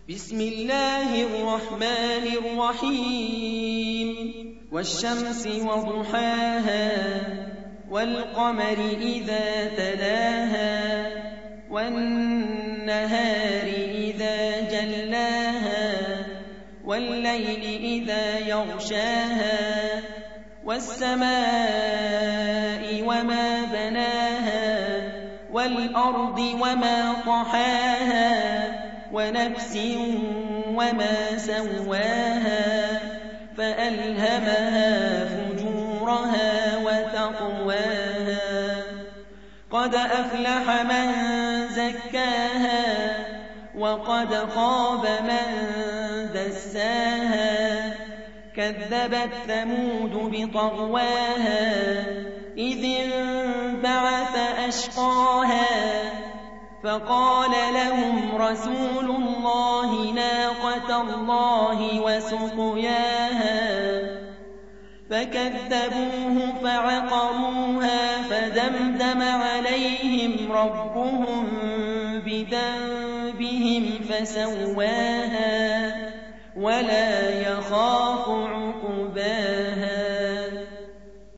بسم الله الرحمن الرحيم والشمس وضحاها والقمر إذا تلاها والنهار إذا جلاها والليل إذا يغشاها والسماء وما بناها والأرض وما طحاها ونفس وما سواها فألهمها فجورها وتقواها قد أفلح من زكاها وقد خاب من دساها كذبت ثمود بطغواها إذ انبعث أشقاها فقال لهم رسول الله ناقة الله وسقياها فكذبوه فعقروها فدمدم عليهم ربهم بذنبهم فسواها ولا